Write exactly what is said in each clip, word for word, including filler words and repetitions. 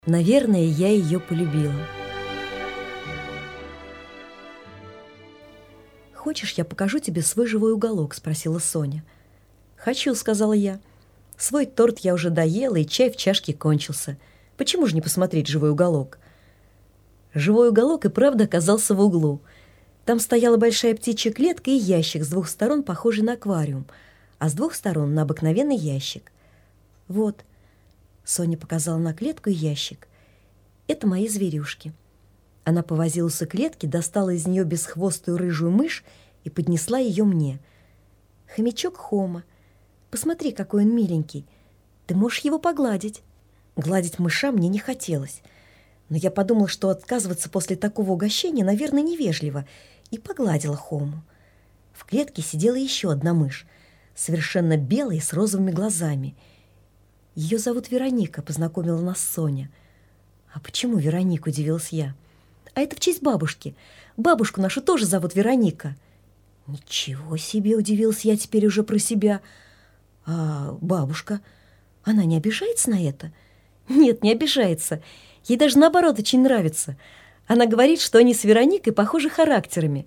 Наверное, я ее полюбила. «Хочешь, я покажу тебе свой живой уголок?» – спросила Соня. «Хочу», – сказала я. «Свой торт я уже доела, и чай в чашке кончился. Почему же не посмотреть живой уголок?» Живой уголок и правда оказался в углу. Там стояла большая птичья клетка и ящик, с двух сторон похожий на аквариум, а с двух сторон на обыкновенный ящик. «Вот», — Соня показала на клетку и ящик, — «это мои зверюшки». Она повозилась у клетки, достала из нее бесхвостую рыжую мышь и поднесла ее мне. «Хомячок Хома, посмотри, какой он миленький. Ты можешь его погладить». Гладить мыша мне не хотелось, но я подумала, что отказываться после такого угощения, наверное, невежливо, и погладила Хому. В клетке сидела еще одна мышь, совершенно белая и с розовыми глазами. «Ее зовут Вероника», — познакомила нас Соня. «А почему Вероника?» — удивилась я. «А это в честь бабушки. Бабушку нашу тоже зовут Вероника». «Ничего себе!» — удивилась я теперь уже про себя. «А бабушка, она не обижается на это?» «Нет, не обижается. Ей даже наоборот очень нравится. Она говорит, что они с Вероникой похожи характерами».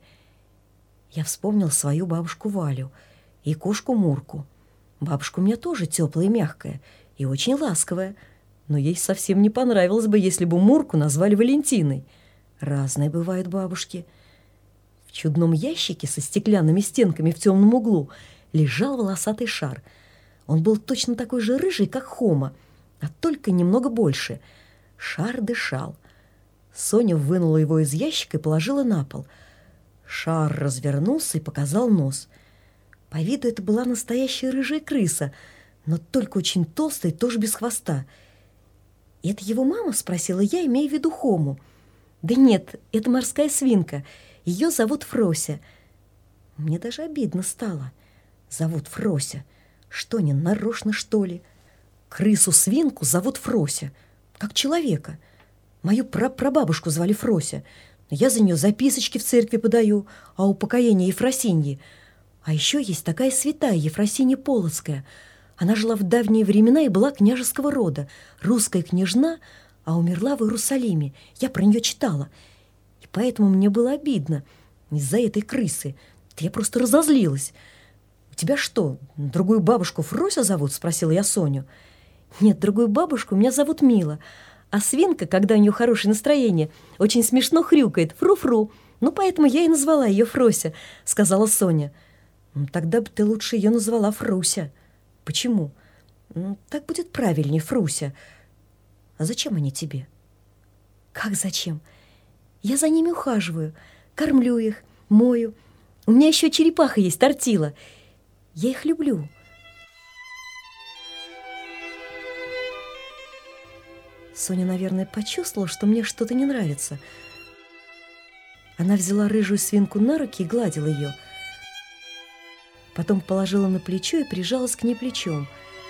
Я вспомнил свою бабушку Валю и кошку Мурку. Бабушка у меня тоже теплая и мягкая, и очень ласковая, но ей совсем не понравилось бы, если бы Мурку назвали Валентиной. Разные бывают бабушки. В чудном ящике со стеклянными стенками в темном углу лежал волосатый шар. Он был точно такой же рыжий, как Хома, а только немного больше. Шар дышал. Соня вынула его из ящика и положила на пол. Шар развернулся и показал нос. По виду это была настоящая рыжая крыса, но только очень толстая и тоже без хвоста. «Это его мама?» — спросила я, имея в виду Хому. «Да нет, это морская свинка. Ее зовут Фрося». Мне даже обидно стало. Зовут Фрося. Что, не нарочно, что ли? Крысу-свинку зовут Фрося, как человека. Мою прапрабабушку звали Фрося. Я за нее записочки в церкви подаю, а упокоение Ефросиньи. А еще есть такая святая Ефросинья Полоцкая. Она жила в давние времена и была княжеского рода, русская княжна, а умерла в Иерусалиме. Я про нее читала. И поэтому мне было обидно из-за этой крысы. Я просто разозлилась. «У тебя что, другую бабушку Фрося зовут?» — спросила я Соню. «Нет, другую бабушку меня зовут Мила. А свинка, когда у нее хорошее настроение, очень смешно хрюкает. Фру-фру. Ну, поэтому я и назвала ее Фрося», — сказала Соня. «Ну, тогда бы ты лучше ее назвала Фруся». «Почему?» «Ну, так будет правильнее, Фруся». «А зачем они тебе?» «Как зачем? Я за ними ухаживаю, кормлю их, мою. У меня еще черепаха есть, Тортила. Я их люблю». Соня, наверное, почувствовала, что мне что-то не нравится. Она взяла рыжую свинку на руки и гладила ее. Потом положила на плечо и прижалась к ней плечом.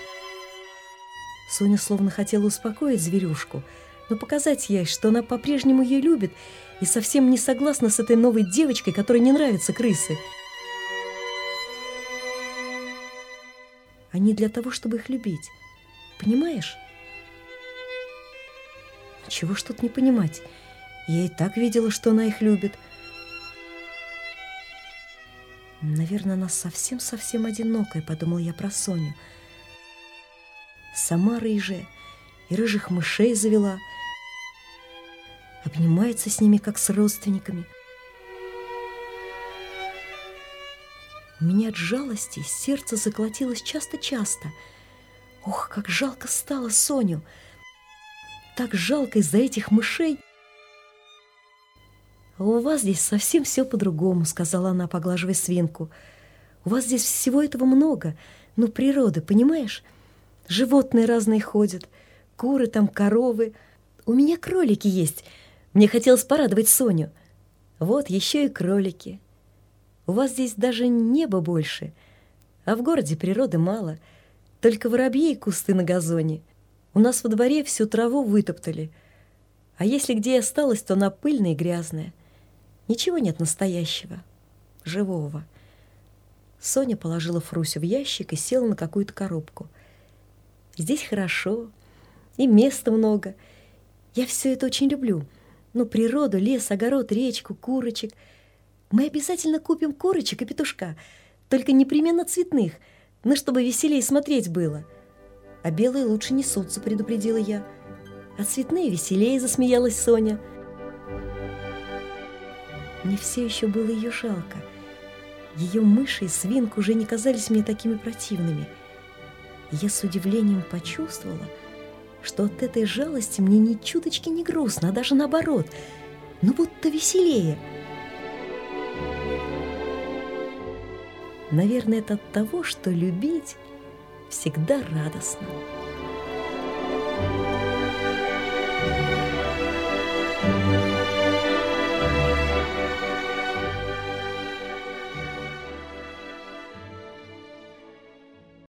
Соня словно хотела успокоить зверюшку, но показать ей, что она по-прежнему ее любит и совсем не согласна с этой новой девочкой, которой не нравятся крысы. Они для того, чтобы их любить. Понимаешь? Чего ж тут не понимать? Я и так видела, что она их любит. Наверное, она совсем-совсем одинокая, подумала я про Соню. Сама рыжая, и рыжих мышей завела. Обнимается с ними, как с родственниками. У меня от жалости сердце заколотилось часто-часто. Ох, как жалко стало Соню! Так жалко из-за этих мышей. «А у вас здесь совсем все по-другому», — сказала она, поглаживая свинку. «У вас здесь всего этого много, ну, природа, понимаешь? Животные разные ходят, куры там, коровы. У меня кролики есть. Мне хотелось порадовать Соню. Вот еще и кролики. У вас здесь даже неба больше, а в городе природы мало, только воробьи и кусты на газоне. У нас во дворе всю траву вытоптали, а если где и осталось, то она пыльная и грязная. Ничего нет настоящего, живого». Соня положила Фрусю в ящик и села на какую-то коробку. «Здесь хорошо, и места много, Я все это очень люблю. Ну, природу, лес, огород, речку, курочек. Мы обязательно купим курочек и петушка, только непременно цветных, но чтобы веселее смотреть было. А белые лучше несутся, предупредила я. А цветные веселее, засмеялась Соня. Мне все еще было ее жалко. Ее мыши и свинка уже не казались мне такими противными. И я с удивлением почувствовала, что от этой жалости мне ни чуточки не грустно, а даже наоборот, ну будто веселее. Наверное, это от того, что любить всегда радостно.